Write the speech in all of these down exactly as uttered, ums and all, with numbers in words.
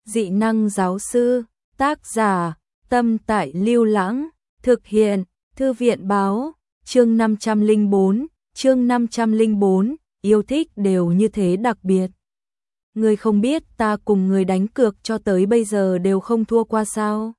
Dị năng giáo sư, tác giả, Tâm Tại Lưu Lãng, thực hiện, Thư viện báo, chương năm trăm lẻ bốn, chương năm trăm lẻ bốn, yêu thích đều như thế đặc biệt. Ngươi không biết ta cùng người đánh cược cho tới bây giờ đều không thua qua sao?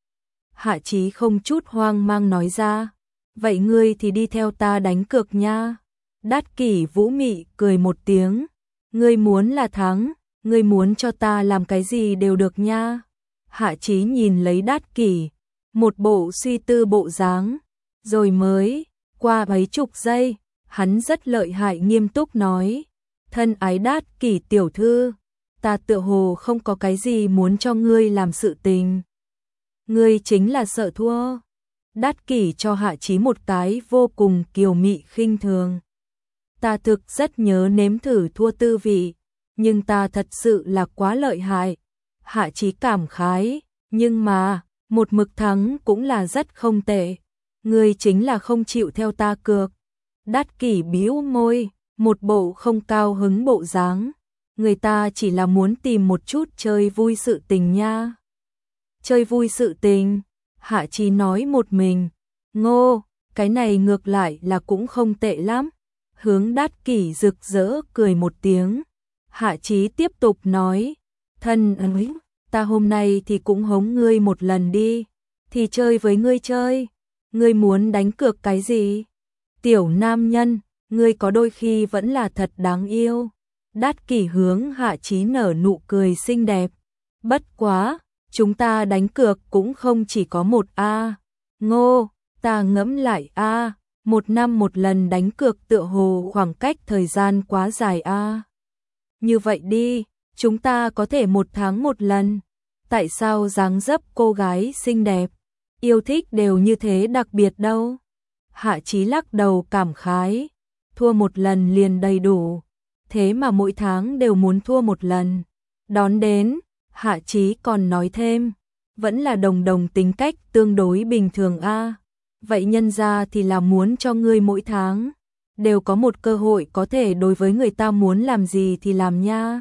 Hạ Chí không chút hoang mang nói ra. Vậy ngươi thì đi theo ta đánh cược nha. Đát Kỷ Vũ Mị cười một tiếng. Ngươi muốn là thắng, ngươi muốn cho ta làm cái gì đều được nha. Hạ Chí nhìn lấy Đát Kỷ, một bộ suy tư bộ dáng, rồi mới, qua mấy chục giây, hắn rất lợi hại nghiêm túc nói. Thân ái Đát Kỷ tiểu thư, ta tựa hồ không có cái gì muốn cho ngươi làm sự tình. Ngươi chính là sợ thua. Đát Kỷ cho Hạ Chí một cái vô cùng kiều mị khinh thường. Ta thực rất nhớ nếm thử thua tư vị, nhưng ta thật sự là quá lợi hại. Hạ Chí cảm khái, nhưng mà, một mực thắng cũng là rất không tệ. Ngươi chính là không chịu theo ta cược. Đát Kỷ bĩu môi, một bộ không cao hứng bộ dáng. Người ta chỉ là muốn tìm một chút chơi vui sự tình nha. Chơi vui sự tình, Hạ Chí nói một mình. Ngô, cái này ngược lại là cũng không tệ lắm. Hướng Đát Kỷ rực rỡ cười một tiếng. Hạ Chí tiếp tục nói. Thân ơi, ta hôm nay thì cũng hống ngươi một lần đi. Thì chơi với ngươi chơi. Ngươi muốn đánh cược cái gì? Tiểu nam nhân, ngươi có đôi khi vẫn là thật đáng yêu. Đát Kỷ hướng Hạ Chí nở nụ cười xinh đẹp. Bất quá, chúng ta đánh cược cũng không chỉ có một a. Ngô, ta ngẫm lại a, một năm một lần đánh cược tựa hồ khoảng cách thời gian quá dài a. Như vậy đi, chúng ta có thể một tháng một lần. Tại sao dáng dấp cô gái xinh đẹp, yêu thích đều như thế đặc biệt đâu? Hạ Chí lắc đầu cảm khái, thua một lần liền đầy đủ. Thế mà mỗi tháng đều muốn thua một lần. Đón đến, Hạ Chí còn nói thêm, vẫn là đồng đồng tính cách tương đối bình thường a. Vậy nhân ra thì là muốn cho ngươi mỗi tháng đều có một cơ hội có thể đối với người ta muốn làm gì thì làm nha.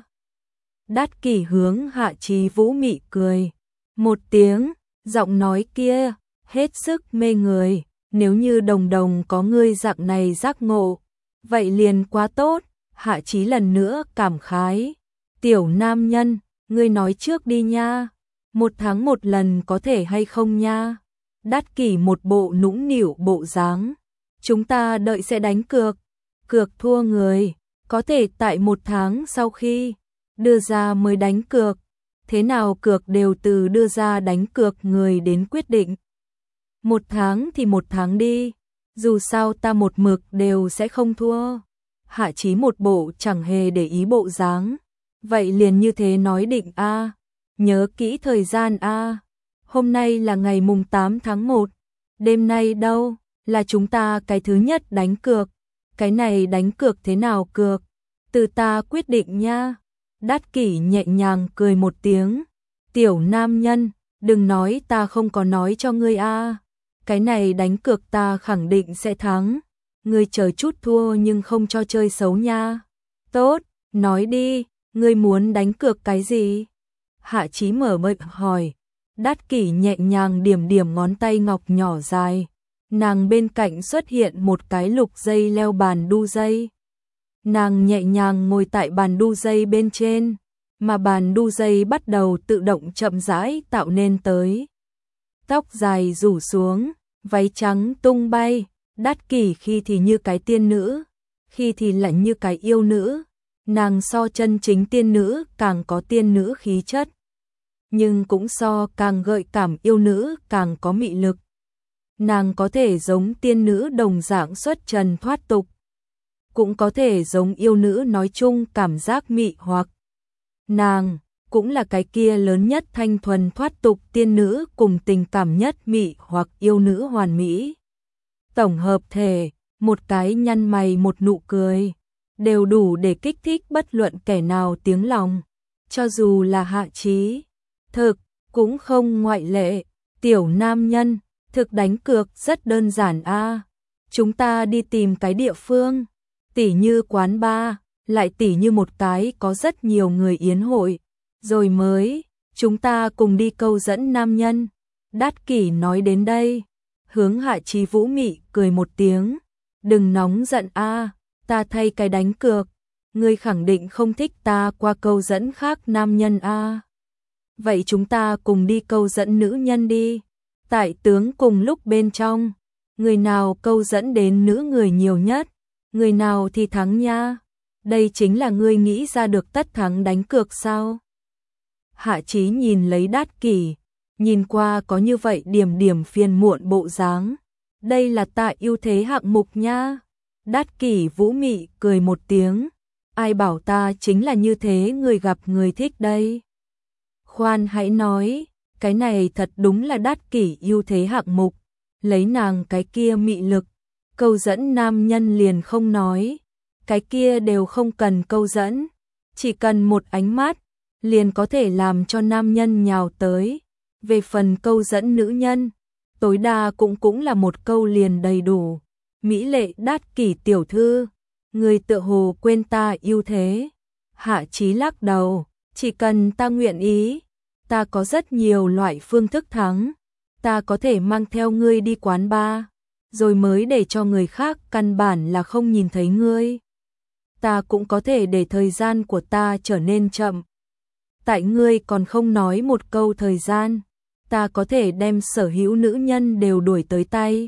Đát Kỷ hướng Hạ Chí Vũ Mị cười một tiếng, giọng nói kia hết sức mê người. Nếu như đồng đồng có ngươi dạng này giác ngộ, vậy liền quá tốt. Hạ Chí lần nữa cảm khái. Tiểu nam nhân, ngươi nói trước đi nha. Một tháng một lần có thể hay không nha? Đát Kỷ một bộ nũng nịu bộ dáng. Chúng ta đợi sẽ đánh cược. Cược thua người, có thể tại một tháng sau khi đưa ra mới đánh cược. Thế nào cược đều từ đưa ra đánh cược người đến quyết định. Một tháng thì một tháng đi. Dù sao ta một mực đều sẽ không thua. Hạ Chí một bộ chẳng hề để ý bộ dáng. Vậy liền như thế nói định a. Nhớ kỹ thời gian a. Hôm nay là ngày mùng tám tháng một. Đêm nay đâu, là chúng ta cái thứ nhất đánh cược. Cái này đánh cược thế nào cược? Từ ta quyết định nha. Đát Kỷ nhẹ nhàng cười một tiếng. Tiểu nam nhân, đừng nói ta không có nói cho ngươi a. Cái này đánh cược ta khẳng định sẽ thắng. Ngươi chờ chút thua nhưng không cho chơi xấu nha. Tốt, nói đi, ngươi muốn đánh cược cái gì? Hạ Chí mở miệng hỏi. Đát Kỷ nhẹ nhàng điểm điểm ngón tay ngọc nhỏ dài. Nàng bên cạnh xuất hiện một cái lục dây leo bàn đu dây. Nàng nhẹ nhàng ngồi tại bàn đu dây bên trên, mà bàn đu dây bắt đầu tự động chậm rãi tạo nên tới. Tóc dài rủ xuống, váy trắng tung bay. Đát Kỷ khi thì như cái tiên nữ, khi thì lại như cái yêu nữ. Nàng so chân chính tiên nữ càng có tiên nữ khí chất, nhưng cũng so càng gợi cảm yêu nữ càng có mị lực. Nàng có thể giống tiên nữ đồng dạng xuất trần thoát tục, cũng có thể giống yêu nữ nói chung cảm giác mị hoặc. Nàng cũng là cái kia lớn nhất thanh thuần thoát tục tiên nữ cùng tình cảm nhất mị hoặc yêu nữ hoàn mỹ. Tổng hợp thể, một cái nhăn mày một nụ cười, đều đủ để kích thích bất luận kẻ nào tiếng lòng. Cho dù là Hạ Chí, thực, cũng không ngoại lệ. Tiểu nam nhân, thực đánh cược rất đơn giản a. Chúng ta đi tìm cái địa phương, tỉ như quán bar, lại tỉ như một cái có rất nhiều người yến hội, rồi mới chúng ta cùng đi câu dẫn nam nhân. Đát Kỷ nói đến đây, hướng Hạ Chí Vũ mị cười một tiếng, đừng nóng giận a, ta thay cái đánh cược, ngươi khẳng định không thích ta qua câu dẫn khác nam nhân a. Vậy chúng ta cùng đi câu dẫn nữ nhân đi. Tại tướng cùng lúc bên trong, người nào câu dẫn đến nữ người nhiều nhất, người nào thì thắng nha. Đây chính là ngươi nghĩ ra được tất thắng đánh cược sao? Hạ Chí nhìn lấy Đát Kỷ, nhìn qua có như vậy điểm điểm phiền muộn bộ dáng. Đây là tại ưu thế hạng mục nha. Đát Kỷ Vũ mị cười một tiếng, ai bảo ta chính là như thế người gặp người thích đây. Khoan hãy nói, cái này thật đúng là Đát Kỷ ưu thế hạng mục, lấy nàng cái kia mị lực, câu dẫn nam nhân liền không nói, cái kia đều không cần câu dẫn, chỉ cần một ánh mắt, liền có thể làm cho nam nhân nhào tới. Về phần câu dẫn nữ nhân, tối đa cũng cũng là một câu liền đầy đủ. Mỹ lệ Đát Kỷ tiểu thư, người tựa hồ quên ta ưu thế. Hạ Chí lắc đầu, chỉ cần ta nguyện ý, ta có rất nhiều loại phương thức thắng. Ta có thể mang theo ngươi đi quán bar, rồi mới để cho người khác căn bản là không nhìn thấy ngươi. Ta cũng có thể để thời gian của ta trở nên chậm. Tại ngươi còn không nói một câu thời gian, ta có thể đem sở hữu nữ nhân đều đuổi tới tay.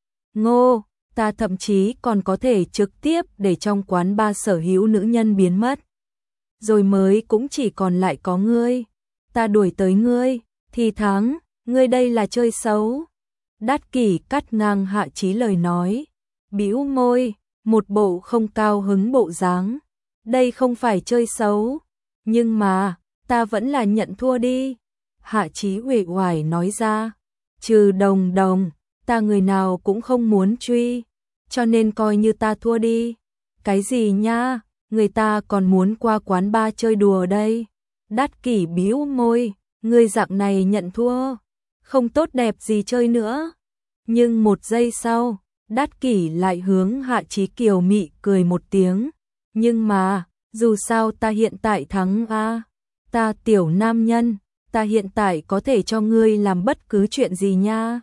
Ngô, ta thậm chí còn có thể trực tiếp để trong quán bar sở hữu nữ nhân biến mất. Rồi mới cũng chỉ còn lại có ngươi. Ta đuổi tới ngươi, thì thắng, ngươi đây là chơi xấu. Đát Kỷ cắt ngang Hạ Chí lời nói, bĩu môi, một bộ không cao hứng bộ dáng. Đây không phải chơi xấu, nhưng mà, ta vẫn là nhận thua đi. Hạ Chí uể oải nói ra, trừ Đồng Đồng, ta người nào cũng không muốn truy, cho nên coi như ta thua đi. Cái gì nha, người ta còn muốn qua quán bar chơi đùa đây. Đát Kỷ bĩu môi, người dạng này nhận thua, không tốt đẹp gì chơi nữa. Nhưng một giây sau, Đát Kỷ lại hướng Hạ Chí kiều mị cười một tiếng. Nhưng mà, dù sao ta hiện tại thắng a, ta tiểu nam nhân, ta hiện tại có thể cho ngươi làm bất cứ chuyện gì nha.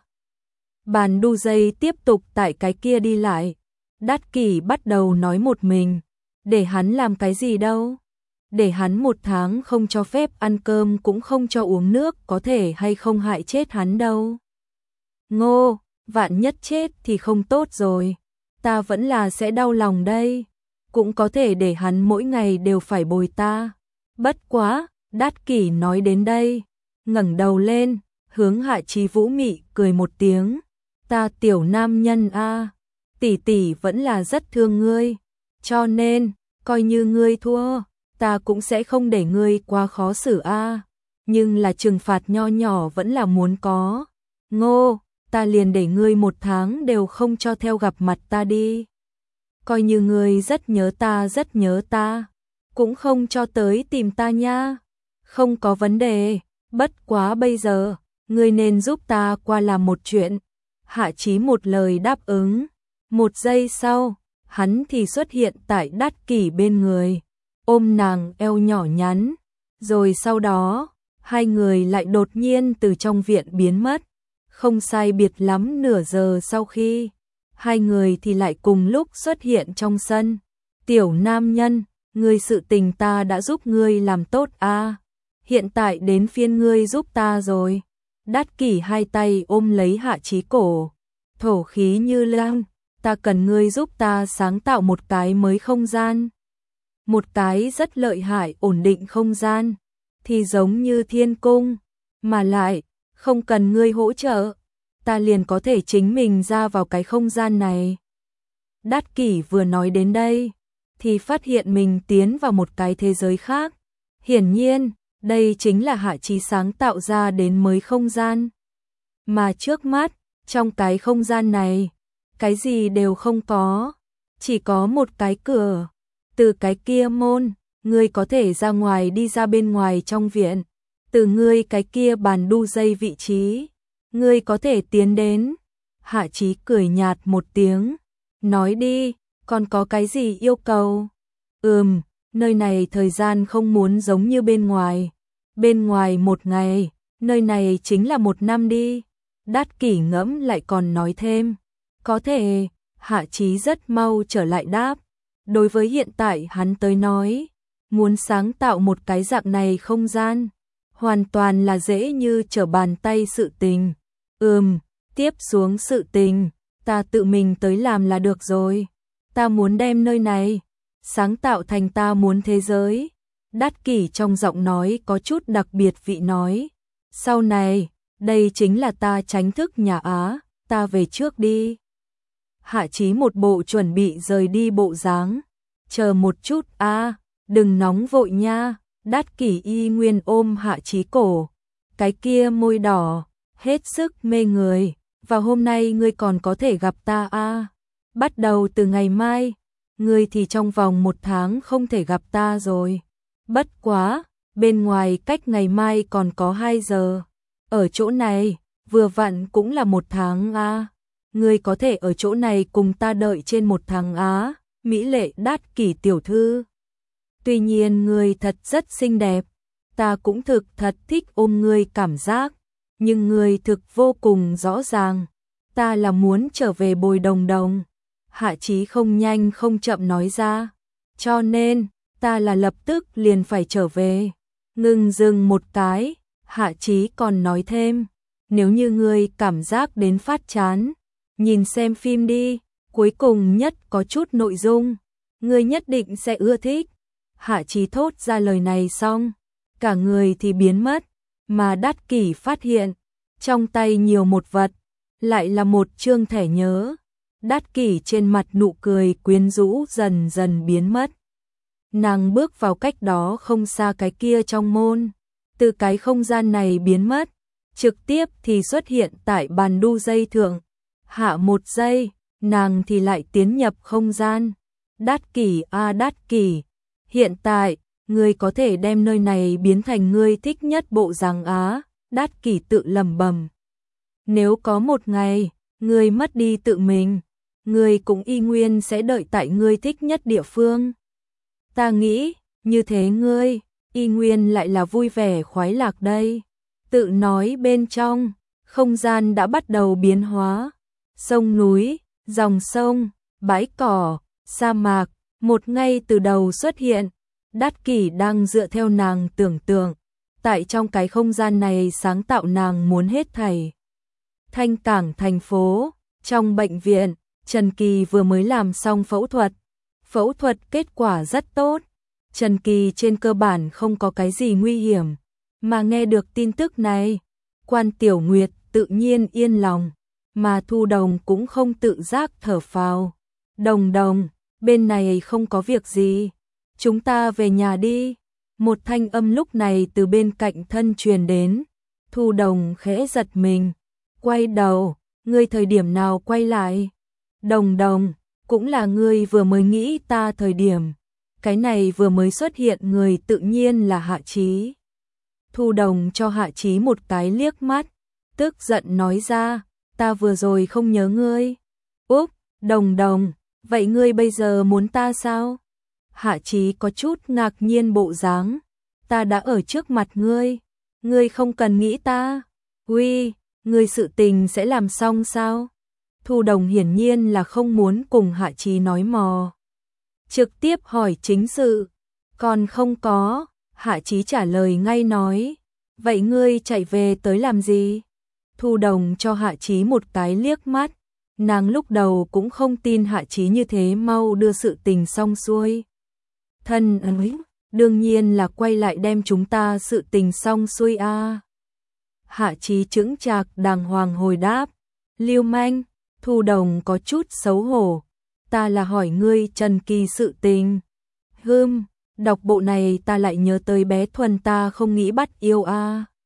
Bàn đu dây tiếp tục tại cái kia đi lại. Đát Kỷ bắt đầu nói một mình, để hắn làm cái gì đâu. Để hắn một tháng không cho phép ăn cơm cũng không cho uống nước, có thể hay không hại chết hắn đâu. Ngô, vạn nhất chết thì không tốt rồi, ta vẫn là sẽ đau lòng đây. Cũng có thể để hắn mỗi ngày đều phải bồi ta. Bất quá, Đát Kỷ nói đến đây, ngẩng đầu lên, hướng Hạ Chí Vũ mị cười một tiếng. Ta tiểu nam nhân a, tỷ tỷ vẫn là rất thương ngươi, cho nên, coi như ngươi thua, ta cũng sẽ không để ngươi quá khó xử a, nhưng là trừng phạt nho nhỏ vẫn là muốn có. Ngô, ta liền để ngươi một tháng đều không cho theo gặp mặt ta đi. Coi như ngươi rất nhớ ta rất nhớ ta, cũng không cho tới tìm ta nha. Không có vấn đề, bất quá bây giờ, ngươi nên giúp ta qua làm một chuyện. Hạ Chí một lời đáp ứng. Một giây sau, hắn thì xuất hiện tại Đát Kỷ bên người, ôm nàng eo nhỏ nhắn. Rồi sau đó, hai người lại đột nhiên từ trong viện biến mất. Không sai biệt lắm nửa giờ sau khi, hai người thì lại cùng lúc xuất hiện trong sân. Tiểu nam nhân, ngươi sự tình ta đã giúp ngươi làm tốt a, hiện tại đến phiên ngươi giúp ta rồi. Đát Kỷ hai tay ôm lấy Hạ Chí cổ, thổ khí như lan, ta cần ngươi giúp ta sáng tạo một cái mới không gian. Một cái rất lợi hại ổn định không gian, thì giống như thiên cung, mà lại, không cần ngươi hỗ trợ, ta liền có thể chính mình ra vào cái không gian này. Đát Kỷ vừa nói đến đây, thì phát hiện mình tiến vào một cái thế giới khác. Hiển nhiên, đây chính là Hạ Chí sáng tạo ra đến mới không gian. Mà trước mắt, trong cái không gian này, cái gì đều không có, chỉ có một cái cửa. Từ cái kia môn, ngươi có thể ra ngoài đi ra bên ngoài trong viện. Từ ngươi cái kia bàn đu dây vị trí, ngươi có thể tiến đến. Hạ Chí cười nhạt một tiếng, nói đi, còn có cái gì yêu cầu? Ừm, nơi này thời gian không muốn giống như bên ngoài. bên ngoài một ngày, nơi này chính là một năm đi. Đát Kỷ ngẫm lại còn nói thêm, có thể. Hạ Chí rất mau trở lại đáp, đối với hiện tại hắn tới nói, muốn sáng tạo một cái dạng này không gian, hoàn toàn là dễ như trở bàn tay sự tình. Ừm, tiếp xuống sự tình, ta tự mình tới làm là được rồi. Ta muốn đem nơi này sáng tạo thành ta muốn thế giới. Đát Kỷ trong giọng nói có chút đặc biệt vị nói, sau này, đây chính là ta tránh thức nhà Á, ta về trước đi. Hạ Chí một bộ chuẩn bị rời đi bộ dáng, chờ một chút a, đừng nóng vội nha. Đát Kỷ y nguyên ôm Hạ Chí cổ, cái kia môi đỏ, hết sức mê người, và hôm nay ngươi còn có thể gặp ta a. Bắt đầu từ ngày mai, ngươi thì trong vòng một tháng không thể gặp ta rồi. Bất quá, bên ngoài cách ngày mai còn có hai giờ. Ở chỗ này, vừa vặn cũng là một tháng a. Ngươi có thể ở chỗ này cùng ta đợi trên một tháng á, mỹ lệ Đát Kỷ tiểu thư. Tuy nhiên ngươi thật rất xinh đẹp, ta cũng thực thật thích ôm ngươi cảm giác, nhưng ngươi thực vô cùng rõ ràng, ta là muốn trở về bồi Đồng Đồng. Hạ Chí không nhanh không chậm nói ra, cho nên, ta là lập tức liền phải trở về. Ngừng dừng một cái, Hạ Chí còn nói thêm, nếu như ngươi cảm giác đến phát chán, nhìn xem phim đi, cuối cùng nhất có chút nội dung, ngươi nhất định sẽ ưa thích. Hạ Chí thốt ra lời này xong, cả người thì biến mất, mà Đát Kỷ phát hiện, trong tay nhiều một vật, lại là một chương thẻ nhớ. Đát Kỷ trên mặt nụ cười quyến rũ dần dần biến mất. Nàng bước vào cách đó không xa cái kia trong môn, từ cái không gian này biến mất, trực tiếp thì xuất hiện tại bàn đu dây thượng. Hạ một giây, nàng thì lại tiến nhập không gian. Đát Kỷ a Đát Kỷ, hiện tại, ngươi có thể đem nơi này biến thành ngươi thích nhất bộ dáng á. Đát Kỷ tự lẩm bẩm. Nếu có một ngày, ngươi mất đi tự mình, ngươi cũng y nguyên sẽ đợi tại ngươi thích nhất địa phương. Ta nghĩ, như thế ngươi, y nguyên lại là vui vẻ khoái lạc đây. Tự nói bên trong, không gian đã bắt đầu biến hóa. Sông núi, dòng sông, bãi cỏ, sa mạc, một ngay từ đầu xuất hiện. Đát Kỷ đang dựa theo nàng tưởng tượng, tại trong cái không gian này sáng tạo nàng muốn hết thảy. Thanh Cảng thành phố, trong bệnh viện, Trần Kỳ vừa mới làm xong phẫu thuật. Phẫu thuật kết quả rất tốt. Trần Kỳ trên cơ bản không có cái gì nguy hiểm, mà nghe được tin tức này, Quan Tiểu Nguyệt tự nhiên yên lòng, mà Thu Đồng cũng không tự giác thở phào. Đồng Đồng, bên này không có việc gì, chúng ta về nhà đi. Một thanh âm lúc này từ bên cạnh thân truyền đến. Thu Đồng khẽ giật mình, quay đầu, ngươi thời điểm nào quay lại? Đồng Đồng, cũng là ngươi vừa mới nghĩ ta thời điểm. Cái này vừa mới xuất hiện người tự nhiên là Hạ Chí. Thu Đồng cho Hạ Chí một cái liếc mắt, tức giận nói ra, ta vừa rồi không nhớ ngươi. Úp, Đồng Đồng, vậy ngươi bây giờ muốn ta sao? Hạ Chí có chút ngạc nhiên bộ dáng, ta đã ở trước mặt ngươi, ngươi không cần nghĩ ta. Uy, ngươi sự tình sẽ làm xong sao? Thu Đồng hiển nhiên là không muốn cùng Hạ Chí nói mò, trực tiếp hỏi chính sự. Còn không có, Hạ Chí trả lời ngay nói, vậy ngươi chạy về tới làm gì? Thu Đồng cho Hạ Chí một cái liếc mắt, nàng lúc đầu cũng không tin Hạ Chí như thế mau đưa sự tình xong xuôi. Thân ấy, đương nhiên là quay lại đem chúng ta sự tình xong xuôi a. À. Hạ Chí chững chạc đàng hoàng hồi đáp, Lưu manh. Thu Đồng có chút xấu hổ, ta là hỏi ngươi Trần Kỳ sự tình. Hừm, đọc bộ này ta lại nhớ tới bé Thuần ta không nghĩ bắt yêu a. À.